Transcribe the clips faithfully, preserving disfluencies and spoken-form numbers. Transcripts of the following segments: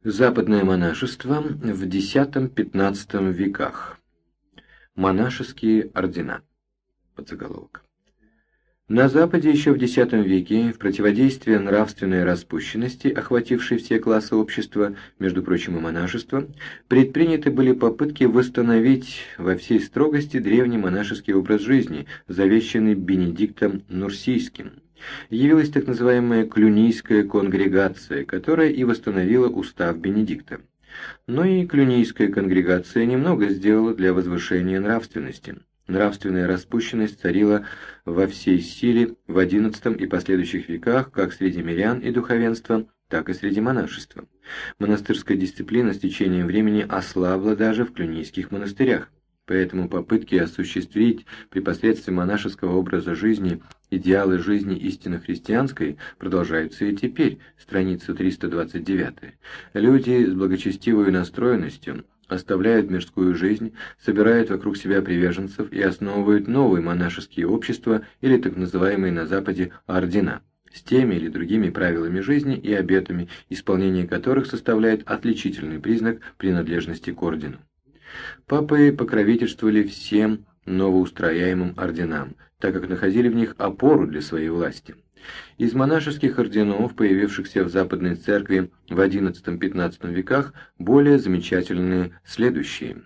Западное монашество в десятом-пятнадцатом веках. Монашеские ордена. Подзаголовок. На Западе еще в десятом веке в противодействие нравственной распущенности, охватившей все классы общества, между прочим и монашество, предприняты были попытки восстановить во всей строгости древний монашеский образ жизни, завещанный Бенедиктом Нурсийским. Явилась так называемая Клюнийская конгрегация, которая и восстановила устав Бенедикта. Но и Клюнийская конгрегация немного сделала для возвышения нравственности. Нравственная распущенность царила во всей силе в одиннадцатом и последующих веках как среди мирян и духовенства, так и среди монашества. Монастырская дисциплина с течением времени ослабла даже в клюнийских монастырях. Поэтому попытки осуществить при посредстве монашеского образа жизни идеалы жизни истинно христианской продолжаются и теперь, страница триста двадцать девять. Люди с благочестивой настроенностью оставляют мирскую жизнь, собирают вокруг себя приверженцев и основывают новые монашеские общества или так называемые на Западе ордена, с теми или другими правилами жизни и обетами, исполнение которых составляет отличительный признак принадлежности к ордену. Папы покровительствовали всем новоустрояемым орденам, так как находили в них опору для своей власти. Из монашеских орденов, появившихся в Западной Церкви в одиннадцатом-пятнадцатом веках, более замечательные следующие.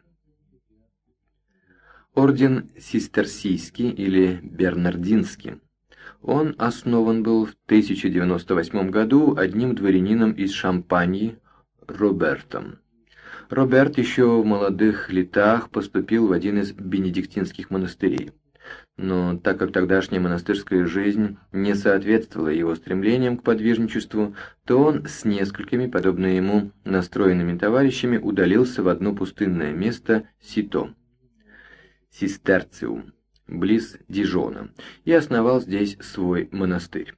Орден Систерсийский или Бернардинский. Он основан был в тысяча девяносто восьмом году одним дворянином из Шампаньи Робертом. Роберт еще в молодых летах поступил в один из бенедиктинских монастырей. Но так как тогдашняя монастырская жизнь не соответствовала его стремлениям к подвижничеству, то он с несколькими, подобно ему, настроенными товарищами удалился в одно пустынное место Сито, Систерциум, близ Дижона, и основал здесь свой монастырь.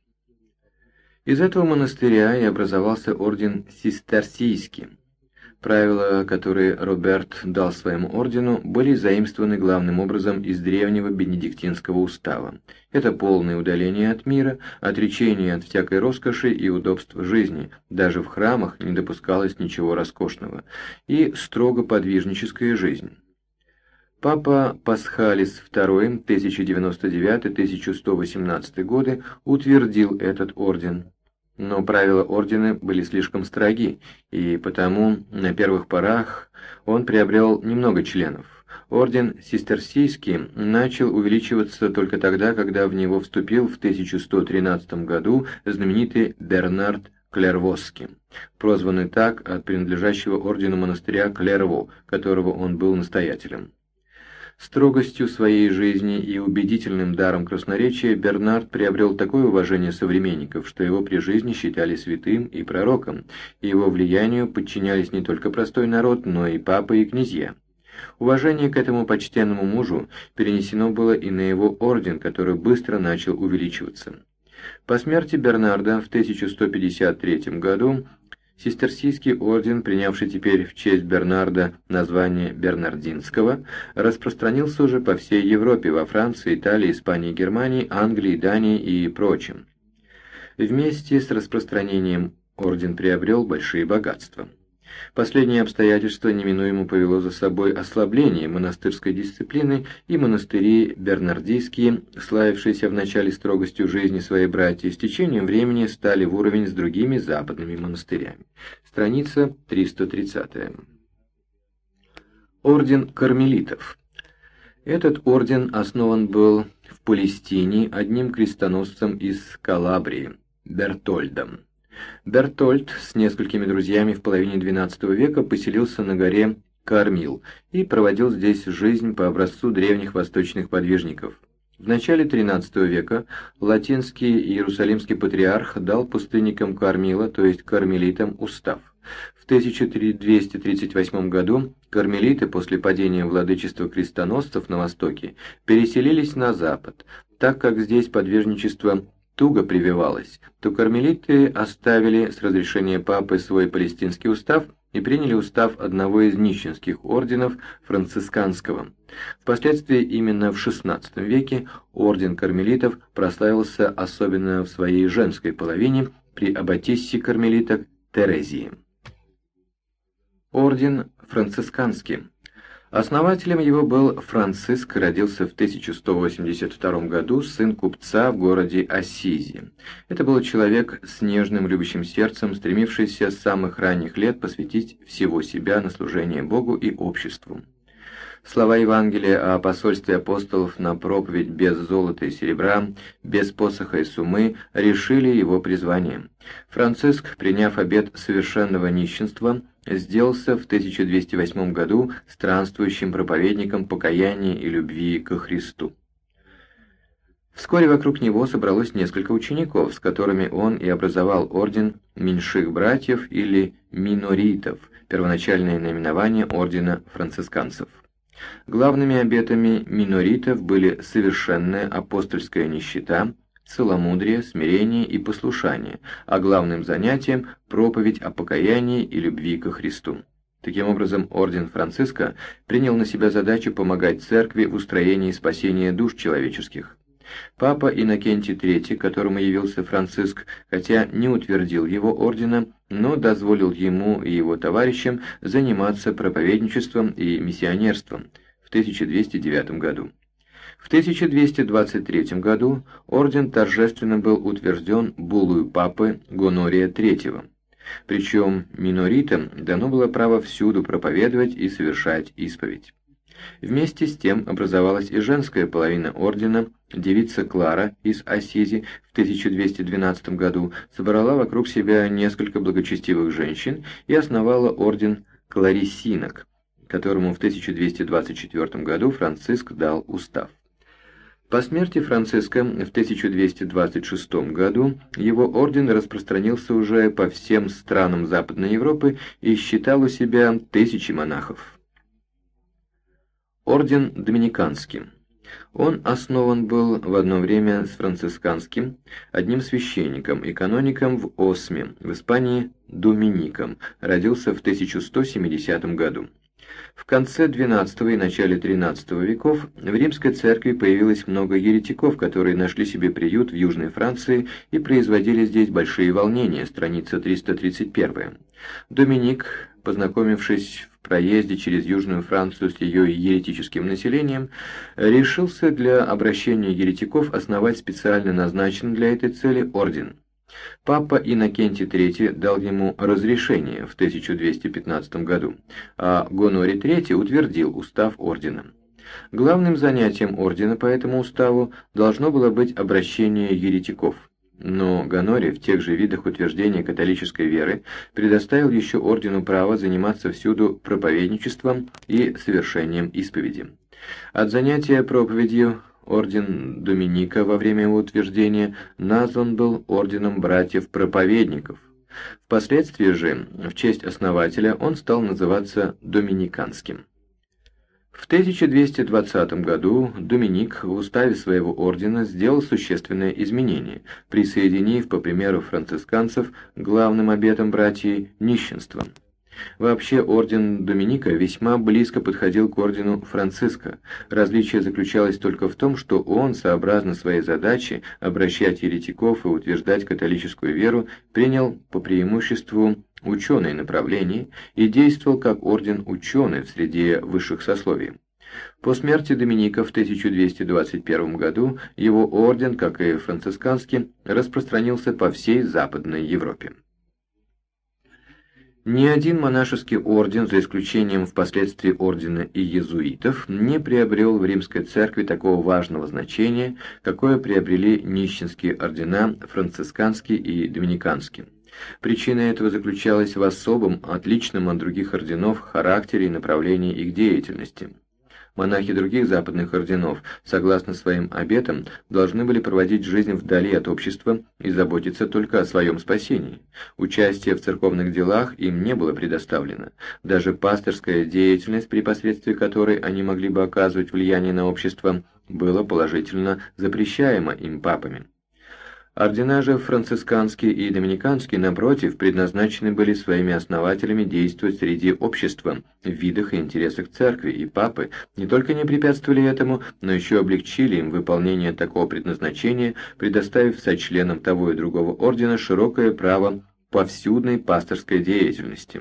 Из этого монастыря и образовался орден Систерсийский. Правила, которые Роберт дал своему ордену, были заимствованы главным образом из древнего бенедиктинского устава. Это полное удаление от мира, отречение от всякой роскоши и удобств жизни, даже в храмах не допускалось ничего роскошного, и строго подвижническая жизнь. Папа Пасхалис второй, тысяча девяносто девятый — тысяча сто восемнадцатый годы, утвердил этот орден. Но правила ордена были слишком строги, и потому на первых порах он приобрел немного членов. Орден Систерсийский начал увеличиваться только тогда, когда в него вступил в тысяча сто тринадцатом году знаменитый Бернард Клервосский, прозванный так от принадлежащего ордену монастыря Клерво, которого он был настоятелем. Строгостью своей жизни и убедительным даром красноречия Бернард приобрел такое уважение современников, что его при жизни считали святым и пророком, и его влиянию подчинялись не только простой народ, но и папы и князья. Уважение к этому почтенному мужу перенесено было и на его орден, который быстро начал увеличиваться. По смерти Бернарда в тысяча сто пятьдесят третьем году Систерсийский орден, принявший теперь в честь Бернарда название Бернардинского, распространился уже по всей Европе, во Франции, Италии, Испании, Германии, Англии, Дании и прочем. Вместе с распространением орден приобрел большие богатства. Последнее обстоятельство неминуемо повело за собой ослабление монастырской дисциплины, и монастыри бернардийские, славившиеся в начале строгостью жизни своей братья, с течением времени стали в уровень с другими западными монастырями. Страница триста тридцатая. Орден кармелитов. Этот орден основан был в Палестине одним крестоносцем из Калабрии, Бертольдом. Бертольд с несколькими друзьями в половине двенадцатого века поселился на горе Кармил и проводил здесь жизнь по образцу древних восточных подвижников. В начале тринадцатого века латинский иерусалимский патриарх дал пустынникам Кармила, то есть кармелитам, устав. В тысяча двести тридцать восьмом году кармелиты после падения владычества крестоносцев на востоке переселились на запад, так как здесь подвижничество туго прививалось, то кармелиты оставили с разрешения папы свой палестинский устав и приняли устав одного из нищенских орденов францисканского. Впоследствии именно в шестнадцатом веке орден кармелитов прославился особенно в своей женской половине при аббатиссе кармелиток Терезии. Орден францисканский. Основателем его был Франциск, родился в тысяча сто восемьдесят втором году, сын купца в городе Ассизи. Это был человек с нежным любящим сердцем, стремившийся с самых ранних лет посвятить всего себя на служение Богу и обществу. Слова Евангелия о посольстве апостолов на проповедь без золота и серебра, без посоха и суммы решили его призвание. Франциск, приняв обет совершенного нищенства, сделался в тысяча двести восьмом году странствующим проповедником покаяния и любви ко Христу. Вскоре вокруг него собралось несколько учеников, с которыми он и образовал орден меньших братьев или миноритов, первоначальное наименование ордена францисканцев. Главными обетами миноритов были совершенная апостольская нищета, целомудрие, смирение и послушание, а главным занятием – проповедь о покаянии и любви ко Христу. Таким образом, орден Франциска принял на себя задачу помогать церкви в устроении и спасении душ человеческих. Папа Иннокентий третий, которому явился Франциск, хотя не утвердил его ордена, но дозволил ему и его товарищам заниматься проповедничеством и миссионерством в тысяча двести девятом году. В тысяча двести двадцать третьем году орден торжественно был утвержден буллою папы Гонория третьего. Причем миноритам дано было право всюду проповедовать и совершать исповедь. Вместе с тем образовалась и женская половина ордена. Девица Клара из Ассизи в тысяча двести двенадцатом году собрала вокруг себя несколько благочестивых женщин и основала орден клариссинок, которому в тысяча двести двадцать четвёртом году Франциск дал устав. По смерти Франциска в тысяча двести двадцать шестом году его орден распространился уже по всем странам Западной Европы и считал у себя тысячи монахов. Орден доминиканский. Он основан был в одно время с францисканским, одним священником и каноником в Осме, в Испании Домиником, родился в тысяча сто семидесятом году. В конце двенадцатого и начале тринадцатого веков в римской церкви появилось много еретиков, которые нашли себе приют в Южной Франции и производили здесь большие волнения, страница триста тридцать первая. Доминик, познакомившись в проезде через Южную Францию с ее еретическим населением, решился для обращения еретиков основать специально назначенный для этой цели орден. Папа Иннокентий третий дал ему разрешение в тысяча двести пятнадцатом году, а Гонорий третий утвердил устав ордена. Главным занятием ордена по этому уставу должно было быть обращение еретиков. Но Гонорий в тех же видах утверждения католической веры предоставил еще ордену право заниматься всюду проповедничеством и совершением исповеди. От занятия проповедью орден Доминика во время его утверждения назван был орденом братьев-проповедников. Впоследствии же, в честь основателя, он стал называться доминиканским. В тысяча двести двадцатом году Доминик в уставе своего ордена сделал существенное изменение, присоединив, по примеру францисканцев, главным обетом братьев нищенство. Вообще, орден Доминика весьма близко подходил к ордену Франциска. Различие заключалось только в том, что он, сообразно своей задаче обращать еретиков и утверждать католическую веру, принял по преимуществу ученое направление и действовал как орден ученый в среде высших сословий. По смерти Доминика в тысяча двести двадцать первом году его орден, как и францисканский, распространился по всей Западной Европе. Ни один монашеский орден, за исключением впоследствии ордена иезуитов, не приобрел в римской церкви такого важного значения, какое приобрели нищенские ордена францисканский и доминиканский. Причина этого заключалась в особом, отличном от других орденов, характере и направлении их деятельности. Монахи других западных орденов, согласно своим обетам, должны были проводить жизнь вдали от общества и заботиться только о своем спасении. Участие в церковных делах им не было предоставлено. Даже пастырская деятельность, при посредстве которой они могли бы оказывать влияние на общество, было положительно запрещаемо им папами. Ордена же францисканский и доминиканский, напротив, предназначены были своими основателями действовать среди общества, в видах и интересах церкви, и папы не только не препятствовали этому, но еще облегчили им выполнение такого предназначения, предоставив сочленам того и другого ордена широкое право повсюдной пасторской деятельности.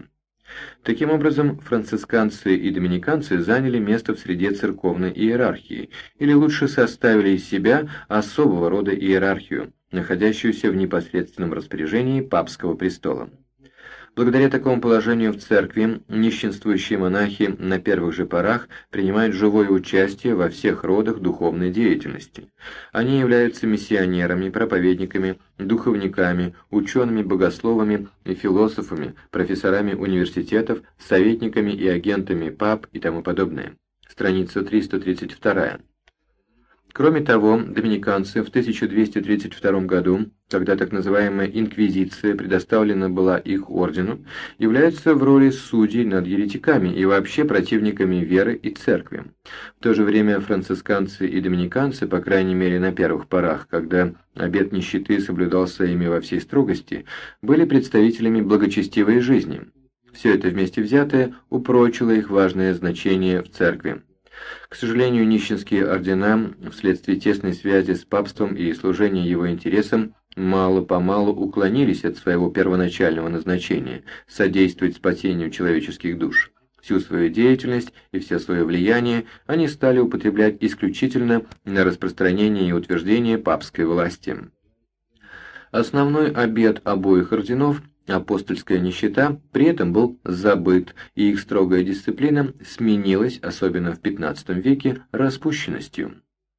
Таким образом, францисканцы и доминиканцы заняли место в среде церковной иерархии, или лучше составили из себя особого рода иерархию, находящуюся в непосредственном распоряжении папского престола. Благодаря такому положению в церкви нищенствующие монахи на первых же порах принимают живое участие во всех родах духовной деятельности. Они являются миссионерами, проповедниками, духовниками, учеными-богословами и философами, профессорами университетов, советниками и агентами пап и тому подобное. Страница триста тридцать два. Кроме того, доминиканцы в тысяча двести тридцать втором году, когда так называемая инквизиция предоставлена была их ордену, являются в роли судей над еретиками и вообще противниками веры и церкви. В то же время францисканцы и доминиканцы, по крайней мере на первых порах, когда обет нищеты соблюдался ими во всей строгости, были представителями благочестивой жизни. Все это вместе взятое упрочило их важное значение в церкви. К сожалению, нищенские ордена, вследствие тесной связи с папством и служения его интересам, мало-помалу уклонились от своего первоначального назначения – содействовать спасению человеческих душ. Всю свою деятельность и все свое влияние они стали употреблять исключительно на распространение и утверждение папской власти. Основной обет обоих орденов – апостольская нищета, при этом был забыт, и их строгая дисциплина сменилась, особенно в пятнадцатом веке, распущенностью.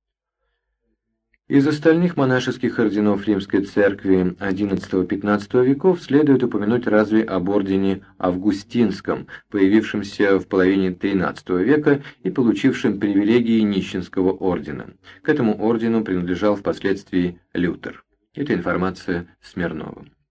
Из остальных монашеских орденов Римской Церкви одиннадцатого-пятнадцатого веков следует упомянуть разве об ордене Августинском, появившемся в половине тринадцатого века и получившем привилегии нищенского ордена. К этому ордену принадлежал впоследствии Лютер. Это информация Смирнова.